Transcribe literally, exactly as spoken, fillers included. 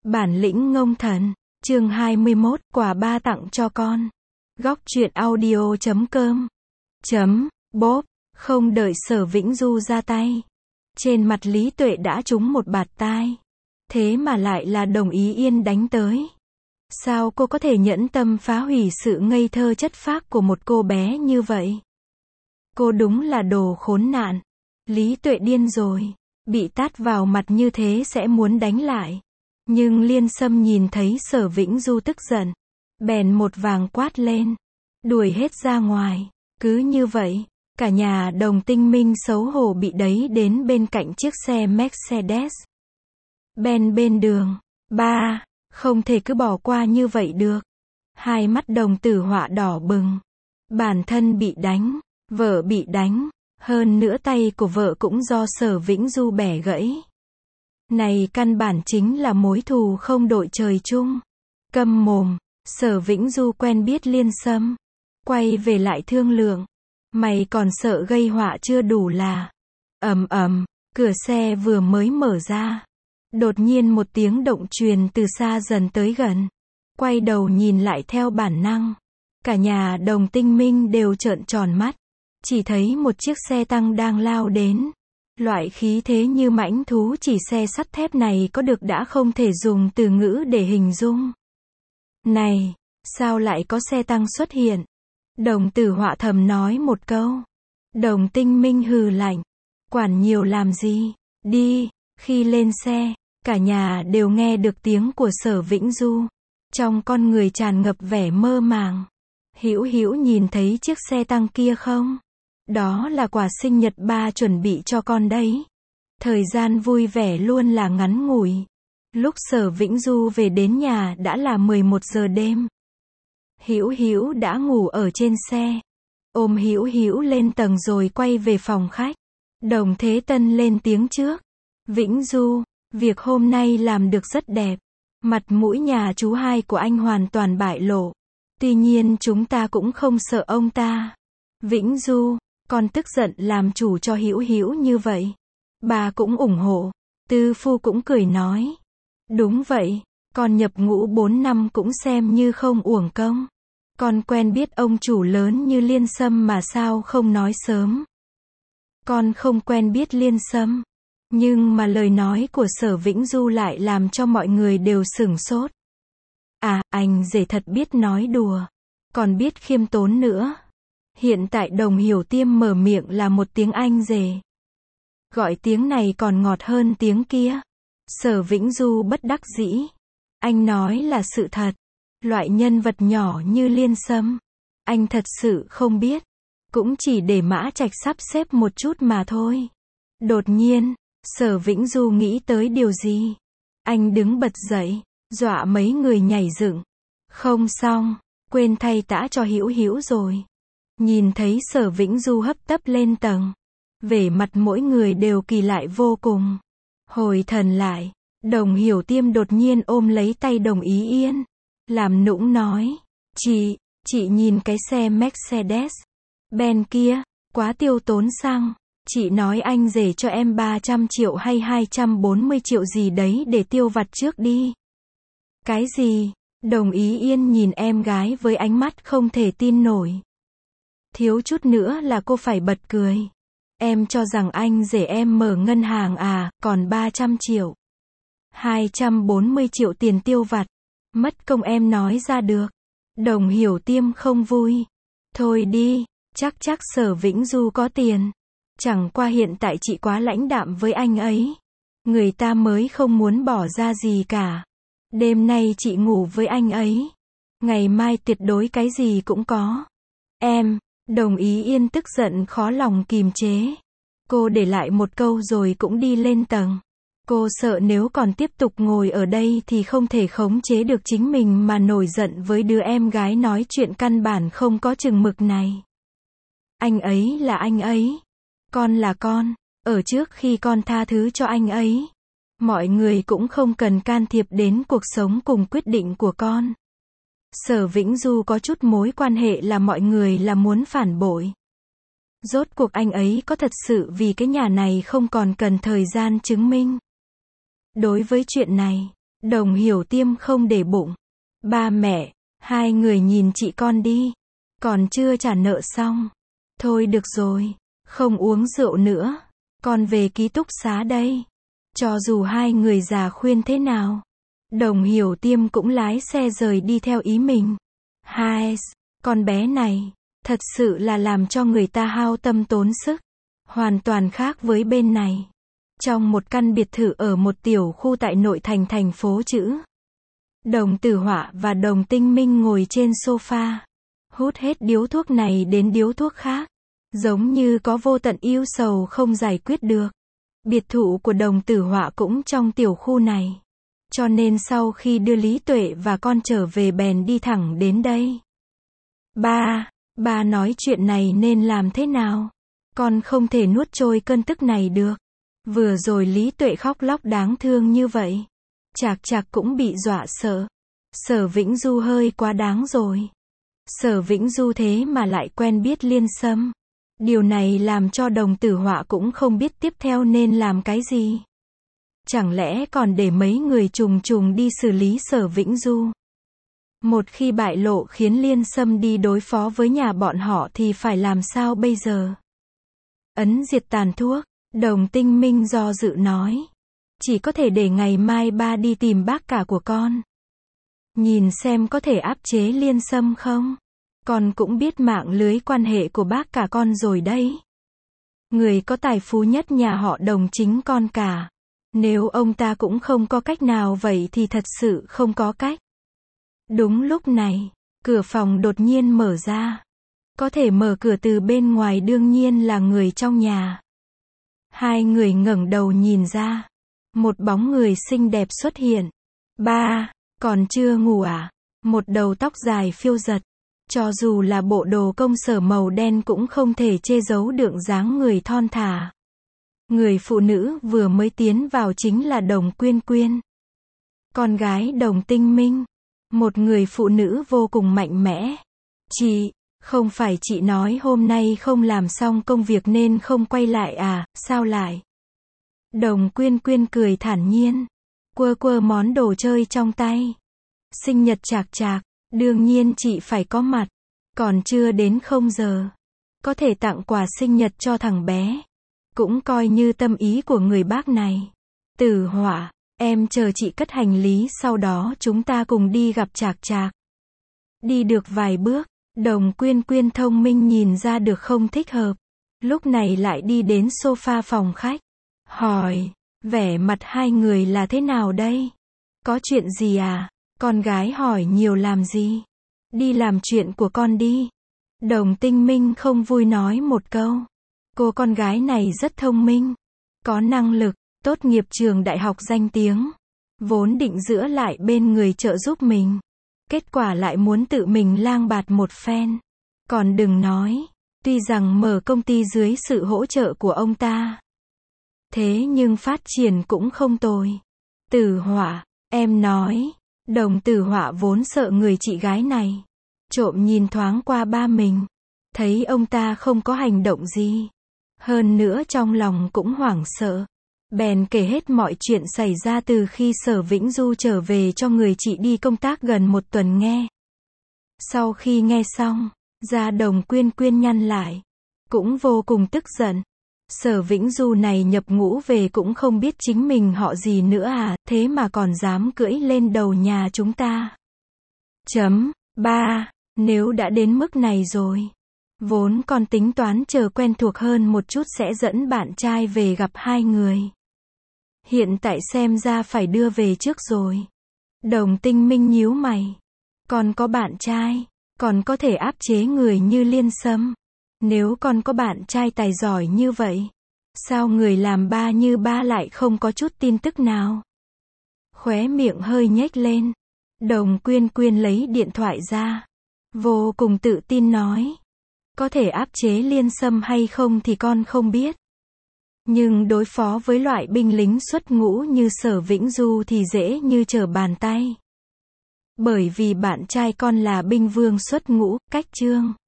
Bản lĩnh ngông thần, chương hai mươi mốt, quà ba tặng cho con. Góc truyện audio chấm com chấm bốp, không đợi Sở Vĩnh Du ra tay. Trên mặt Lý Tuệ đã trúng một bạt tai. Thế mà lại là Đồng Ý Yên đánh tới. Sao cô có thể nhẫn tâm phá hủy sự ngây thơ chất phác của một cô bé như vậy? Cô đúng là đồ khốn nạn. Lý Tuệ điên rồi. Bị tát vào mặt như thế sẽ muốn đánh lại. Nhưng Liên Sâm nhìn thấy Sở Vĩnh Du tức giận. Bèn một vàng quát lên. Đuổi hết ra ngoài. Cứ như vậy, cả nhà Đồng Tinh Minh xấu hổ bị đẩy đến bên cạnh chiếc xe Mercedes Benz bên đường. Ba, không thể cứ bỏ qua như vậy được. Hai mắt Đồng Tử Họa đỏ bừng. Bản thân bị đánh, vợ bị đánh, hơn nữa tay của vợ cũng do Sở Vĩnh Du bẻ gãy. Này căn bản chính là mối thù không đội trời chung. Câm mồm, Sở Vĩnh Du quen biết Liên Sâm. Quay về lại thương lượng. Mày còn sợ gây họa chưa đủ là. Ầm ầm, cửa xe vừa mới mở ra. Đột nhiên một tiếng động truyền từ xa dần tới gần. Quay đầu nhìn lại theo bản năng. Cả nhà Đồng Tinh Minh đều trợn tròn mắt. Chỉ thấy một chiếc xe tăng đang lao đến. Loại khí thế như mãnh thú chỉ xe sắt thép này có được đã không thể dùng từ ngữ để hình dung. Này, sao lại có xe tăng xuất hiện? Đồng Tử Họa thầm nói một câu. Đồng Tinh Minh hừ lạnh. Quản nhiều làm gì? Đi. Khi lên xe, cả nhà đều nghe được tiếng của Sở Vĩnh Du. Trong con người tràn ngập vẻ mơ màng. Hữu Hữu nhìn thấy chiếc xe tăng kia không? Đó là quà sinh nhật ba chuẩn bị cho con đấy. Thời gian vui vẻ luôn là ngắn ngủi. Lúc Sở Vĩnh Du về đến nhà đã là mười một giờ đêm. Hữu Hữu đã ngủ ở trên xe. Ôm Hữu Hữu lên tầng rồi quay về phòng khách. Đồng Thế Tân lên tiếng trước. Vĩnh Du, việc hôm nay làm được rất đẹp. Mặt mũi nhà chú hai của anh hoàn toàn bại lộ. Tuy nhiên chúng ta cũng không sợ ông ta. Vĩnh Du, con tức giận làm chủ cho Hữu Hữu như vậy. Bà cũng ủng hộ. Tư Phu cũng cười nói. Đúng vậy, con nhập ngũ bốn năm cũng xem như không uổng công. Con quen biết ông chủ lớn như Liên Sâm mà sao không nói sớm. Con không quen biết Liên Sâm. Nhưng mà lời nói của Sở Vĩnh Du lại làm cho mọi người đều sửng sốt. À, anh rể thật biết nói đùa. Còn biết khiêm tốn nữa. Hiện tại Đồng Hiểu Tiêm mở miệng là một tiếng anh rể. Gọi tiếng này còn ngọt hơn tiếng kia. Sở Vĩnh Du bất đắc dĩ. Anh nói là sự thật. Loại nhân vật nhỏ như Liên Sâm. Anh thật sự không biết. Cũng chỉ để Mã Trạch sắp xếp một chút mà thôi. Đột nhiên, Sở Vĩnh Du nghĩ tới điều gì. Anh đứng bật dậy, dọa mấy người nhảy dựng. Không xong, quên thay tã cho Hữu Hữu rồi. Nhìn thấy Sở Vĩnh Du hấp tấp lên tầng. Vẻ mặt mỗi người đều kỳ lạ vô cùng. Hồi thần lại, Đồng Hiểu Tiêm đột nhiên ôm lấy tay Đồng Ý Yên. Làm nũng nói. Chị, chị nhìn cái xe Mercedes Benz kia, quá tiêu tốn xăng. Chị nói anh rể cho em ba trăm triệu hay hai trăm bốn mươi triệu gì đấy để tiêu vặt trước đi. Cái gì? Đồng Ý Yên nhìn em gái với ánh mắt không thể tin nổi. Thiếu chút nữa là cô phải bật cười. Em cho rằng anh rể em mở ngân hàng à, còn ba trăm triệu. hai trăm bốn mươi triệu tiền tiêu vặt. Mất công em nói ra được. Đồng Hiểu Tiêm không vui. Thôi đi, chắc chắc Sở Vĩnh Du có tiền. Chẳng qua hiện tại chị quá lãnh đạm với anh ấy. Người ta mới không muốn bỏ ra gì cả. Đêm nay chị ngủ với anh ấy. Ngày mai tuyệt đối cái gì cũng có. Em, Đồng Ý Yên tức giận khó lòng kìm chế. Cô để lại một câu rồi cũng đi lên tầng. Cô sợ nếu còn tiếp tục ngồi ở đây thì không thể khống chế được chính mình mà nổi giận với đứa em gái nói chuyện căn bản không có chừng mực này. Anh ấy là anh ấy. Con là con. Ở trước khi con tha thứ cho anh ấy, mọi người cũng không cần can thiệp đến cuộc sống cùng quyết định của con. Sở Vĩnh Du có chút mối quan hệ là mọi người là muốn phản bội. Rốt cuộc anh ấy có thật sự vì cái nhà này không còn cần thời gian chứng minh. Đối với chuyện này, Đồng Hiểu Tiêm không để bụng. Ba mẹ, hai người nhìn chị con đi. Còn chưa trả nợ xong. Thôi được rồi, không uống rượu nữa. Con về ký túc xá đây. Cho dù hai người già khuyên thế nào, Đồng Hiểu Tiêm cũng lái xe rời đi theo ý mình. Hai, con bé này, thật sự là làm cho người ta hao tâm tốn sức. Hoàn toàn khác với bên này. Trong một căn biệt thự ở một tiểu khu tại nội thành thành phố chữ. Đồng Tử Họa và Đồng Tinh Minh ngồi trên sofa. Hút hết điếu thuốc này đến điếu thuốc khác. Giống như có vô tận ưu sầu không giải quyết được. Biệt thự của Đồng Tử Họa cũng trong tiểu khu này. Cho nên sau khi đưa Lý Tuệ và con trở về bèn đi thẳng đến đây. Ba, ba nói chuyện này nên làm thế nào? Con không thể nuốt trôi cơn tức này được. Vừa rồi Lý Tuệ khóc lóc đáng thương như vậy. Chạc Chạc cũng bị dọa sợ. Sở Vĩnh Du hơi quá đáng rồi. Sở Vĩnh Du thế mà lại quen biết Liên Sâm. Điều này làm cho Đồng Tử Họa cũng không biết tiếp theo nên làm cái gì. Chẳng lẽ còn để mấy người trùng trùng đi xử lý Sở Vĩnh Du? Một khi bại lộ khiến Liên Sâm đi đối phó với nhà bọn họ thì phải làm sao bây giờ? Ấn diệt tàn thuốc, Đồng Tinh Minh do dự nói. Chỉ có thể để ngày mai ba đi tìm bác cả của con. Nhìn xem có thể áp chế Liên Sâm không? Con cũng biết mạng lưới quan hệ của bác cả con rồi đấy. Người có tài phú nhất nhà họ Đồng chính con cả. Nếu ông ta cũng không có cách nào vậy thì thật sự không có cách. Đúng lúc này, cửa phòng đột nhiên mở ra. Có thể mở cửa từ bên ngoài đương nhiên là người trong nhà. Hai người ngẩng đầu nhìn ra. Một bóng người xinh đẹp xuất hiện. Ba, còn chưa ngủ à? Một đầu tóc dài phiêu giật. Cho dù là bộ đồ công sở màu đen cũng không thể che giấu được dáng người thon thả. Người phụ nữ vừa mới tiến vào chính là Đồng Quyên Quyên. Con gái Đồng Tinh Minh. Một người phụ nữ vô cùng mạnh mẽ. Chị, không phải chị nói hôm nay không làm xong công việc nên không quay lại à, sao lại? Đồng Quyên Quyên cười thản nhiên. Quơ quơ món đồ chơi trong tay. Sinh nhật Chạc Chạc, đương nhiên chị phải có mặt. Còn chưa đến không giờ. Có thể tặng quà sinh nhật cho thằng bé. Cũng coi như tâm ý của người bác này. Tử Họa, em chờ chị cất hành lý sau đó chúng ta cùng đi gặp Chạc Chạc. Đi được vài bước, Đồng Quyên Quyên thông minh nhìn ra được không thích hợp. Lúc này lại đi đến sofa phòng khách. Hỏi, vẻ mặt hai người là thế nào đây? Có chuyện gì à? Con gái hỏi nhiều làm gì? Đi làm chuyện của con đi. Đồng Tinh Minh không vui nói một câu. Cô con gái này rất thông minh. Có năng lực, tốt nghiệp trường đại học danh tiếng. Vốn định giữ lại bên người trợ giúp mình. Kết quả lại muốn tự mình lang bạt một phen. Còn đừng nói, tuy rằng mở công ty dưới sự hỗ trợ của ông ta. Thế nhưng phát triển cũng không tồi. Tử Họa, em nói. Đồng Tử Họa vốn sợ người chị gái này. Trộm nhìn thoáng qua ba mình. Thấy ông ta không có hành động gì. Hơn nữa trong lòng cũng hoảng sợ. Bèn kể hết mọi chuyện xảy ra từ khi Sở Vĩnh Du trở về cho người chị đi công tác gần một tuần nghe. Sau khi nghe xong, da Đồng Quyên Quyên nhăn lại. Cũng vô cùng tức giận. Sở Vĩnh Du này nhập ngũ về cũng không biết chính mình họ gì nữa à, thế mà còn dám cưỡi lên đầu nhà chúng ta. Chấm, ba, nếu đã đến mức này rồi. Vốn còn tính toán chờ quen thuộc hơn một chút sẽ dẫn bạn trai về gặp hai người. Hiện tại xem ra phải đưa về trước rồi. Đồng Tinh Minh nhíu mày. Còn có bạn trai, còn có thể áp chế người như Liên Sâm. Nếu con có bạn trai tài giỏi như vậy, sao người làm ba như ba lại không có chút tin tức nào? Khóe miệng hơi nhếch lên. Đồng Quyên Quyên lấy điện thoại ra. Vô cùng tự tin nói. Có thể áp chế Liên Sâm hay không thì con không biết. Nhưng đối phó với loại binh lính xuất ngũ như Sở Vĩnh Du thì dễ như trở bàn tay. Bởi vì bạn trai con là binh vương xuất ngũ, cách chương.